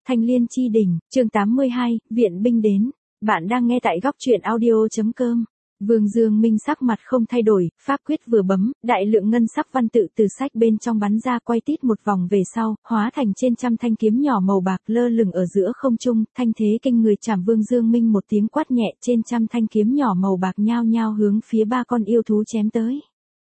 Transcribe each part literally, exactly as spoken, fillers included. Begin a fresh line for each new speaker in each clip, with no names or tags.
Thanh Liên Chi Đỉnh, chương tám mươi hai, Viện binh đến. Bạn đang nghe tại góc truyện audio.com. Vương Dương Minh sắc mặt không thay đổi, pháp quyết vừa bấm, đại lượng ngân sắc văn tự từ sách bên trong bắn ra quay tít một vòng về sau, hóa thành trên trăm thanh kiếm nhỏ màu bạc lơ lửng ở giữa không trung, thanh thế kinh người chảm Vương Dương Minh một tiếng quát nhẹ, trên trăm thanh kiếm nhỏ màu bạc nhao nhao hướng phía ba con yêu thú chém tới.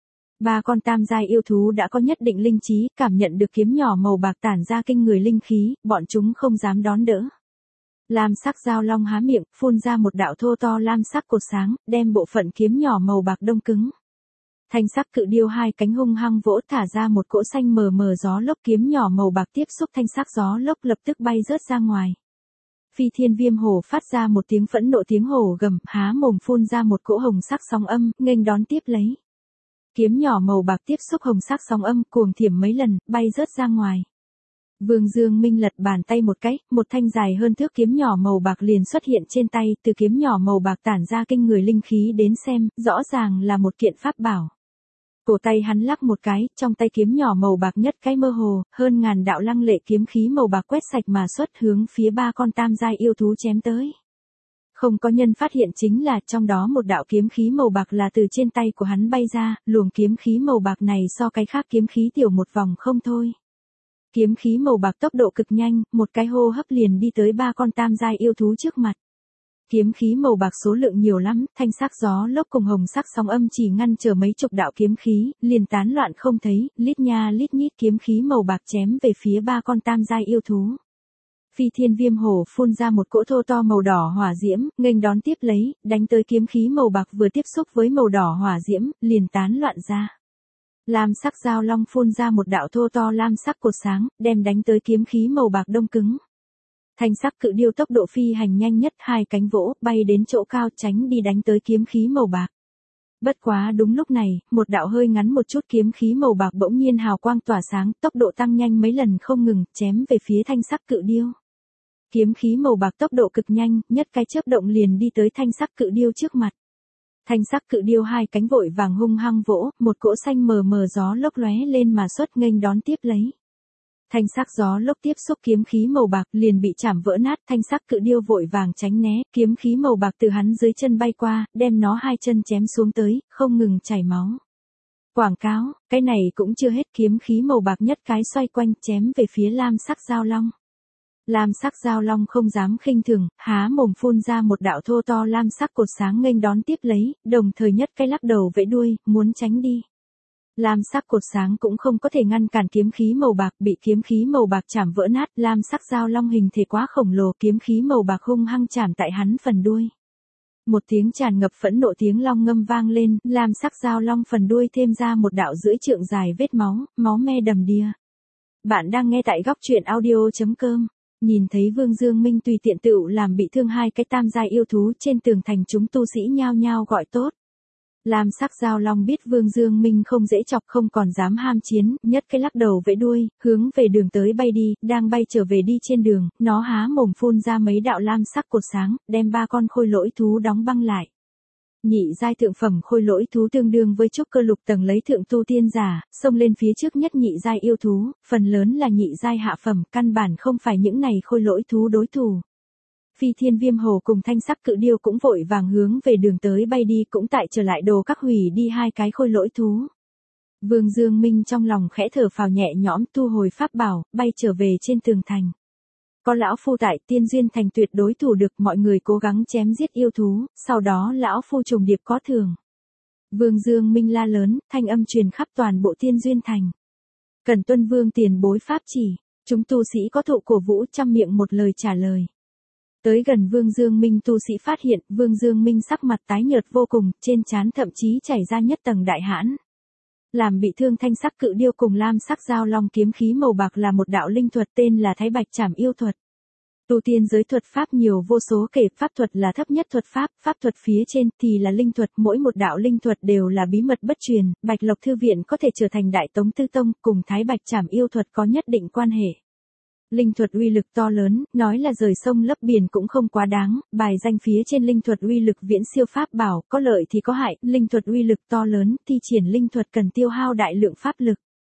Ba con tam giai yêu thú đã có nhất định linh trí, cảm nhận được kiếm nhỏ màu bạc tản ra kinh người linh khí, bọn chúng không dám đón đỡ. Lam sắc dao long há miệng, phun ra một đạo thô to lam sắc cột sáng, đem bộ phận kiếm nhỏ màu bạc đông cứng. Thanh sắc cự điêu hai cánh hung hăng vỗ thả ra một cỗ xanh mờ mờ gió lốc, kiếm nhỏ màu bạc tiếp xúc thanh sắc gió lốc lập tức bay rớt ra ngoài. Phi thiên viêm hổ phát ra một tiếng phẫn nộ tiếng hổ gầm, há mồm phun ra một cỗ hồng sắc sóng âm, nghênh đón tiếp lấy. Kiếm nhỏ màu bạc tiếp xúc hồng sắc sóng âm, cuồng thiểm mấy lần, bay rớt ra ngoài. Vương Dương Minh lật bàn tay một cái, một thanh dài hơn thước kiếm nhỏ màu bạc liền xuất hiện trên tay, từ kiếm nhỏ màu bạc tản ra kinh người linh khí đến xem, rõ ràng là một kiện pháp bảo. Cổ tay hắn lắc một cái, trong tay kiếm nhỏ màu bạc nhất cái mơ hồ, hơn ngàn đạo lăng lệ kiếm khí màu bạc quét sạch mà xuất hướng phía ba con tam giai yêu thú chém tới. Không có nhân phát hiện chính là trong đó một đạo kiếm khí màu bạc là từ trên tay của hắn bay ra, luồng kiếm khí màu bạc này so cái khác kiếm khí tiểu một vòng không thôi. Kiếm khí màu bạc tốc độ cực nhanh, một cái hô hấp liền đi tới ba con tam giai yêu thú trước mặt. Kiếm khí màu bạc số lượng nhiều lắm, thanh sắc gió lốc cùng hồng sắc sóng âm chỉ ngăn chờ mấy chục đạo kiếm khí, liền tán loạn không thấy, lít nha lít nhít kiếm khí màu bạc chém về phía ba con tam giai yêu thú. Phi thiên viêm hổ phun ra một cỗ thô to màu đỏ hỏa diễm, nghênh đón tiếp lấy, đánh tới kiếm khí màu bạc vừa tiếp xúc với màu đỏ hỏa diễm, liền tán loạn ra. Lam sắc dao long phun ra một đạo thô to lam sắc cột sáng, đem đánh tới kiếm khí màu bạc đông cứng. Thanh sắc cự điêu tốc độ phi hành nhanh nhất, hai cánh vỗ, bay đến chỗ cao tránh đi đánh tới kiếm khí màu bạc. Bất quá đúng lúc này, một đạo hơi ngắn một chút kiếm khí màu bạc bỗng nhiên hào quang tỏa sáng, tốc độ tăng nhanh mấy lần không ngừng, chém về phía thanh sắc cự điêu. Kiếm khí màu bạc tốc độ cực nhanh, nhất cái chớp động liền đi tới thanh sắc cự điêu trước mặt. Thanh sắc cự điêu hai cánh vội vàng hung hăng vỗ, một cỗ xanh mờ mờ gió lốc lóe lên mà xuất nghênh đón tiếp lấy. Thanh sắc gió lốc tiếp xúc kiếm khí màu bạc liền bị chảm vỡ nát, thanh sắc cự điêu vội vàng tránh né, kiếm khí màu bạc từ hắn dưới chân bay qua, đem nó hai chân chém xuống tới, không ngừng chảy máu. Quảng cáo, cái này cũng chưa hết, kiếm khí màu bạc nhất cái xoay quanh chém về phía lam sắc dao long. Lam sắc dao long không dám khinh thường, há mồm phun ra một đạo thô to lam sắc cột sáng nghênh đón tiếp lấy, đồng thời nhất cái lắc đầu vẫy đuôi, muốn tránh đi. Lam sắc cột sáng cũng không có thể ngăn cản kiếm khí màu bạc, bị kiếm khí màu bạc chảm vỡ nát, lam sắc dao long hình thể quá khổng lồ, kiếm khí màu bạc hung hăng chảm tại hắn phần đuôi. Một tiếng tràn ngập phẫn nộ tiếng long ngâm vang lên, lam sắc dao long phần đuôi thêm ra một đạo rưỡi trượng dài vết máu, máu me đầm đìa. Bạn đang nghe tại góc truyện audio.com. Nhìn thấy Vương Dương Minh tùy tiện tựu làm bị thương hai cái tam giai yêu thú, trên tường thành chúng tu sĩ nhao nhao gọi tốt. Lam sắc dao long biết Vương Dương Minh không dễ chọc, không còn dám ham chiến, nhất cái lắc đầu vẫy đuôi, hướng về đường tới bay đi, đang bay trở về đi trên đường, nó há mồm phun ra mấy đạo lam sắc cột sáng, đem ba con khôi lỗi thú đóng băng lại. Nhị giai thượng phẩm khôi lỗi thú tương đương với trúc cơ lục tầng lấy thượng tu tiên giả, xông lên phía trước nhất nhị giai yêu thú, phần lớn là nhị giai hạ phẩm, căn bản không phải những này khôi lỗi thú đối thủ. Phi thiên viêm hồ cùng thanh sắc cự điêu cũng vội vàng hướng về đường tới bay đi, cũng tại trở lại đồ các hủy đi hai cái khôi lỗi thú. Vương Dương Minh trong lòng khẽ thở phào nhẹ nhõm, thu hồi pháp bảo, bay trở về trên tường thành. Có lão phu tại, tiên duyên thành tuyệt đối thủ được, mọi người cố gắng chém giết yêu thú, sau đó lão phu trùng điệp có thưởng. Vương Dương Minh la lớn, thanh âm truyền khắp toàn bộ tiên duyên thành. Cần tuân vương tiền bối pháp chỉ, chúng tu sĩ có thụ cổ vũ trăm miệng một lời trả lời. Tới gần Vương Dương Minh tu sĩ phát hiện, Vương Dương Minh sắc mặt tái nhợt vô cùng, trên trán thậm chí chảy ra nhất tầng đại hãn. Làm bị thương thanh sắc cự điêu cùng lam sắc dao long kiếm khí màu bạc là một đạo linh thuật tên là Thái Bạch Trảm Yêu Thuật. Tu tiên giới thuật pháp nhiều vô số kể, pháp thuật là thấp nhất thuật pháp, pháp thuật phía trên thì là linh thuật, mỗi một đạo linh thuật đều là bí mật bất truyền, Bạch Lộc Thư Viện có thể trở thành Đại Tống Tư Tông, cùng Thái Bạch Trảm Yêu Thuật có nhất định quan hệ. Linh thuật uy lực to lớn, nói là rời sông lấp biển cũng không quá đáng, bài danh phía trên linh thuật uy lực viễn siêu pháp bảo, có lợi thì có hại, linh thuật uy lực to lớn, thi triển linh thuật cần tiêu hao đại lượng pháp lực.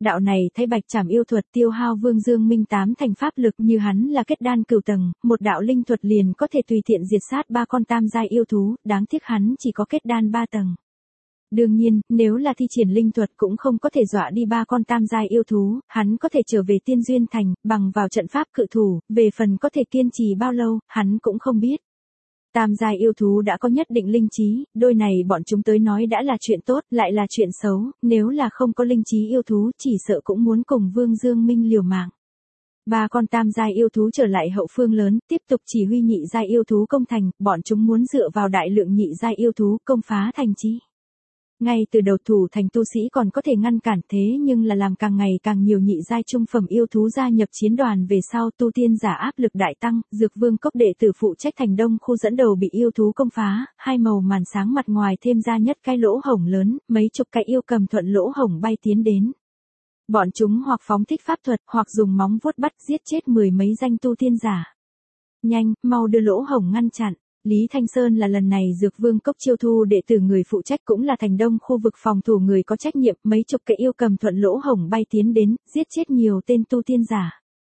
đạo này thay bạch trảm yêu thuật tiêu hao Vương Dương Minh tám thành pháp lực, như hắn là kết đan cửu tầng, một đạo linh thuật liền có thể tùy tiện diệt sát ba con tam giai yêu thú, đáng tiếc hắn chỉ có kết đan ba tầng. Đương nhiên, nếu là thi triển linh thuật cũng không có thể dọa đi ba con tam giai yêu thú, hắn có thể trở về Tiên Duyên Thành, bằng vào trận pháp cự thủ, về phần có thể kiên trì bao lâu, hắn cũng không biết. Tam giai yêu thú đã có nhất định linh trí, đôi này bọn chúng tới nói đã là chuyện tốt, lại là chuyện xấu, nếu là không có linh trí yêu thú chỉ sợ cũng muốn cùng Vương Dương Minh liều mạng. Ba con tam giai yêu thú trở lại hậu phương lớn, tiếp tục chỉ huy nhị giai yêu thú công thành, bọn chúng muốn dựa vào đại lượng nhị giai yêu thú công phá thành trì. Ngay từ đầu thủ thành tu sĩ còn có thể ngăn cản, thế nhưng là làm càng ngày càng nhiều nhị giai trung phẩm yêu thú gia nhập chiến đoàn về sau, tu tiên giả áp lực đại tăng, Dược Vương cốc đệ tử phụ trách thành đông khu dẫn đầu bị yêu thú công phá, hai màu màn sáng mặt ngoài thêm ra nhất cái lỗ hổng lớn, mấy chục cái yêu cầm thuận lỗ hổng bay tiến đến. Bọn chúng hoặc phóng thích pháp thuật, hoặc dùng móng vuốt bắt giết chết mười mấy danh tu tiên giả. Nhanh, mau đưa lỗ hổng ngăn chặn. Lý Thanh Sơn là lần này Dược Vương cốc chiêu thu đệ tử người phụ trách, cũng là thành đông khu vực phòng thủ người có trách nhiệm, mấy chục cái yêu cầm thuận lỗ hổng bay tiến đến, giết chết nhiều tên tu tiên giả.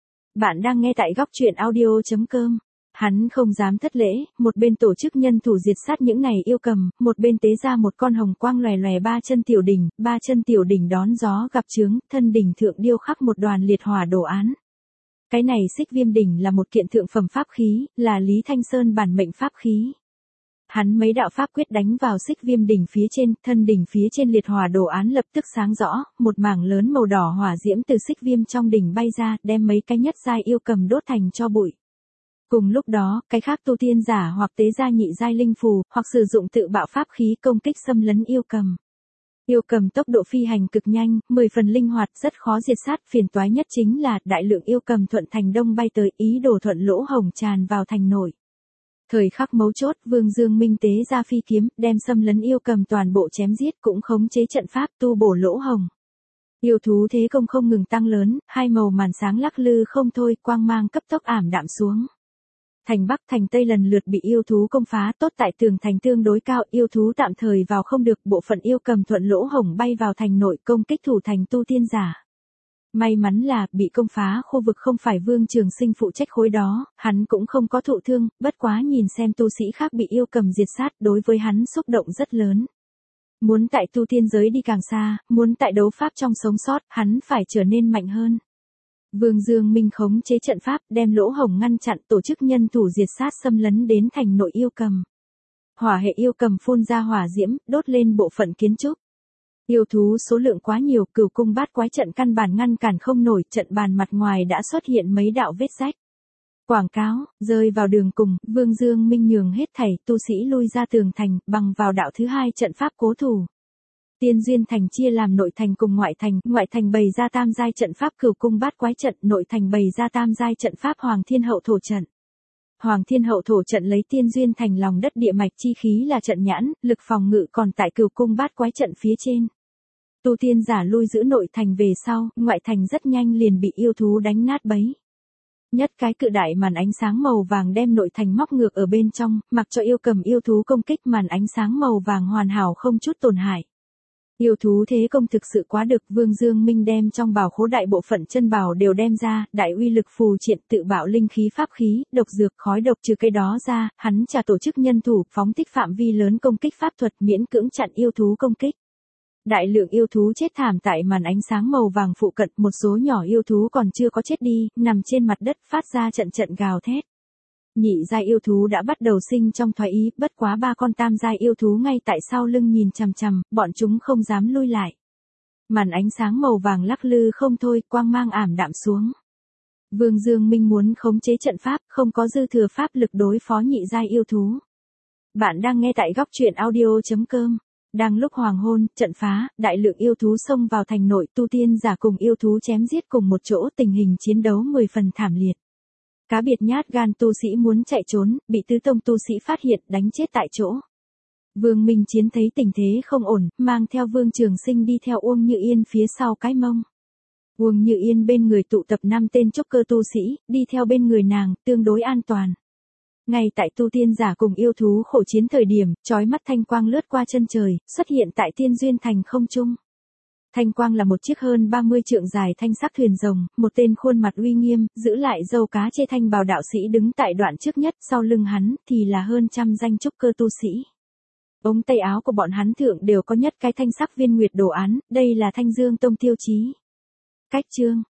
Bạn đang nghe tại góc truyện audio chấm com. Hắn không dám thất lễ, một bên tổ chức nhân thủ diệt sát những này yêu cầm, một bên tế ra một con hồng quang lòe lòe ba chân tiểu đỉnh, ba chân tiểu đỉnh đón gió gặp chướng, thân đỉnh thượng điêu khắc một đoàn liệt hỏa đồ án. Cái này Xích Viêm đỉnh là một kiện thượng phẩm pháp khí, là Lý Thanh Sơn bản mệnh pháp khí. Hắn mấy đạo pháp quyết đánh vào Xích Viêm đỉnh phía trên, thân đỉnh phía trên liệt hỏa đồ án lập tức sáng rõ, một mảng lớn màu đỏ hỏa diễm từ Xích Viêm trong đỉnh bay ra, đem mấy cái nhất giai yêu cầm đốt thành tro bụi. Cùng lúc đó, cái khác tu tiên giả hoặc tế gia nhị giai linh phù, hoặc sử dụng tự bạo pháp khí công kích xâm lấn yêu cầm. Yêu cầm tốc độ phi hành cực nhanh, mười phần linh hoạt, rất khó diệt sát, phiền toái nhất chính là đại lượng yêu cầm thuận thành đông bay tới, ý đồ thuận lỗ hổng tràn vào thành nội. Thời khắc mấu chốt, Vương Dương Minh tế ra phi kiếm, đem xâm lấn yêu cầm toàn bộ chém giết, cũng khống chế trận pháp tu bổ lỗ hổng. Yêu thú thế công không ngừng tăng lớn, hai màu màn sáng lắc lư không thôi, quang mang cấp tốc ảm đạm xuống. Thành Bắc thành Tây lần lượt bị yêu thú công phá, tốt tại tường thành tương đối cao, yêu thú tạm thời vào không được, bộ phận yêu cầm thuận lỗ hổng bay vào thành nội công kích thủ thành tu tiên giả. May mắn là, bị công phá khu vực không phải Vương Trường Sinh phụ trách khối đó, hắn cũng không có thụ thương, bất quá nhìn xem tu sĩ khác bị yêu cầm diệt sát, đối với hắn xúc động rất lớn. Muốn tại tu tiên giới đi càng xa, muốn tại đấu pháp trong sống sót, hắn phải trở nên mạnh hơn. Vương Dương Minh khống chế trận pháp, đem lỗ hổng ngăn chặn, tổ chức nhân thủ diệt sát xâm lấn đến thành nội yêu cầm. Hỏa hệ yêu cầm phun ra hỏa diễm, đốt lên bộ phận kiến trúc. Yêu thú số lượng quá nhiều, Cửu Cung Bát Quái trận căn bản ngăn cản không nổi, trận bàn mặt ngoài đã xuất hiện mấy đạo vết rách. Quảng cáo, rơi vào đường cùng, Vương Dương Minh nhường hết thảy, tu sĩ lui ra tường thành, bằng vào đạo thứ hai trận pháp cố thủ. Tiên Duyên Thành chia làm nội thành cùng ngoại thành, ngoại thành bày ra tam giai trận pháp Cửu Cung Bát Quái trận, nội thành bày ra tam giai trận pháp Hoàng Thiên Hậu Thổ trận. Hoàng Thiên Hậu Thổ trận lấy Tiên Duyên Thành lòng đất địa mạch chi khí là trận nhãn, lực phòng ngự còn tại Cửu Cung Bát Quái trận phía trên. Tu tiên giả lui giữ nội thành về sau, ngoại thành rất nhanh liền bị yêu thú đánh nát bấy. Nhất cái cự đại màn ánh sáng màu vàng đem nội thành móc ngược ở bên trong, mặc cho yêu cầm yêu thú công kích, màn ánh sáng màu vàng hoàn hảo không chút tổn hại. Yêu thú thế công thực sự quá đực, Vương Dương Minh đem trong bảo khố đại bộ phận chân bảo đều đem ra, đại uy lực phù triện, tự bạo linh khí pháp khí, độc dược, khói độc, trừ cái đó ra, hắn trả tổ chức nhân thủ, phóng thích phạm vi lớn công kích pháp thuật, miễn cưỡng chặn yêu thú công kích. Đại lượng yêu thú chết thảm tại màn ánh sáng màu vàng phụ cận, một số nhỏ yêu thú còn chưa có chết đi, nằm trên mặt đất phát ra trận trận gào thét. Nhị giai yêu thú đã bắt đầu sinh trong thoái ý, bất quá ba con tam giai yêu thú ngay tại sau lưng nhìn chằm chằm, bọn chúng không dám lui lại. Màn ánh sáng màu vàng lắc lư không thôi, quang mang ảm đạm xuống. Vương Dương Minh muốn khống chế trận pháp, không có dư thừa pháp lực đối phó nhị giai yêu thú. Bạn đang nghe tại góc truyện audio chấm com. Đang lúc hoàng hôn, trận phá, đại lượng yêu thú xông vào thành nội, tu tiên giả cùng yêu thú chém giết cùng một chỗ, tình hình chiến đấu mười phần thảm liệt. Cá biệt nhát gan tu sĩ muốn chạy trốn, bị tứ tông tu sĩ phát hiện, đánh chết tại chỗ. Vương Minh Chiến thấy tình thế không ổn, mang theo Vương Trường Sinh đi theo Uông Như Yên phía sau cái mông. Uông Như Yên bên người tụ tập năm tên trúc cơ tu sĩ, đi theo bên người nàng, tương đối an toàn. Ngay tại tu tiên giả cùng yêu thú khổ chiến thời điểm, chói mắt thanh quang lướt qua chân trời, xuất hiện tại Tiên Duyên Thành không trung. Thanh quang là một chiếc hơn ba mươi trượng dài thanh sắc thuyền rồng, một tên khuôn mặt uy nghiêm, giữ lại râu cá chê thanh bào đạo sĩ đứng tại đoạn trước nhất, sau lưng hắn thì là hơn trăm danh trúc cơ tu sĩ. Ống tay áo của bọn hắn thượng đều có nhất cái thanh sắc viên nguyệt đồ án, đây là Thanh Dương Tông tiêu chí. Cách chương